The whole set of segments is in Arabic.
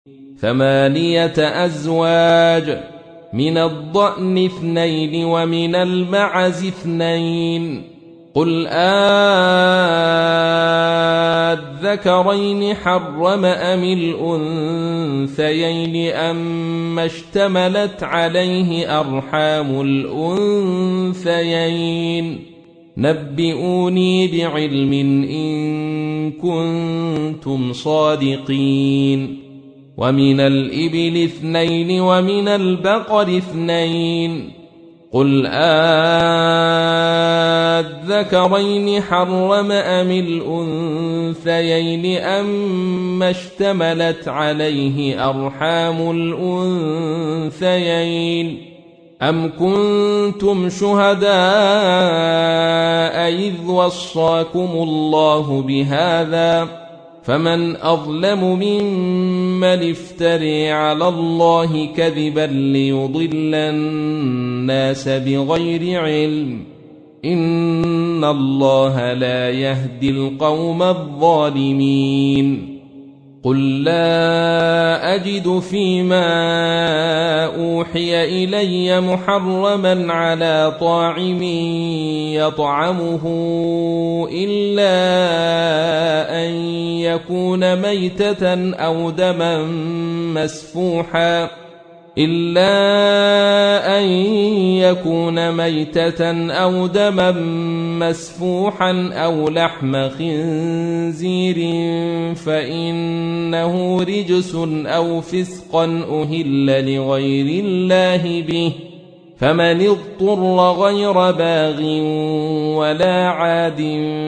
8 أزواج، من الضأن 2 ومن المعز 2. قل أذكرين حرم أم الأنثيين أما اشتملت عليه أرحام الأنثيين؟ نبئوني بعلم إن كنتم صادقين. ومن الإبل 2 ومن البقر 2. قل أذكرين حرم أم الأنثيين أما اشتملت عليه أرحام الأنثيين؟ أم كنتم شهداء إذ وصاكم الله بهذا؟ فمن أظلم ممن افتري على الله كذبا ليضل الناس بغير علم، إن الله لا يهدي القوم الظالمين. قل لا أجد فيما أوحي إلي محرما على طاعم يطعمه إلا أن يكون ميتة أو دما مسفوحا أو لحم خنزير فإنه رجس أو فسقا أهل لغير الله به، فمن اضطر غير باغ ولا عاد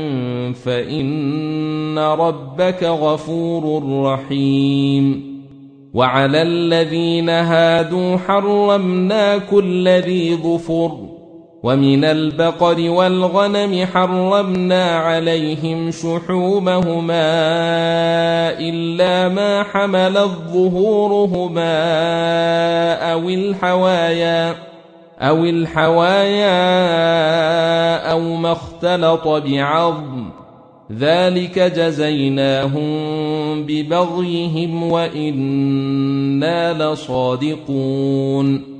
فإن ربك غفور رحيم. وعلى الذين هادوا حرمنا كل ذي ظفر، ومن البقر والغنم حرمنا عليهم شحومهما إلا ما حملت ظهورهما أو الحوايا أو ما اختلط بعظم، ذلك جزيناهم ببغيهم وإنا لصادقون.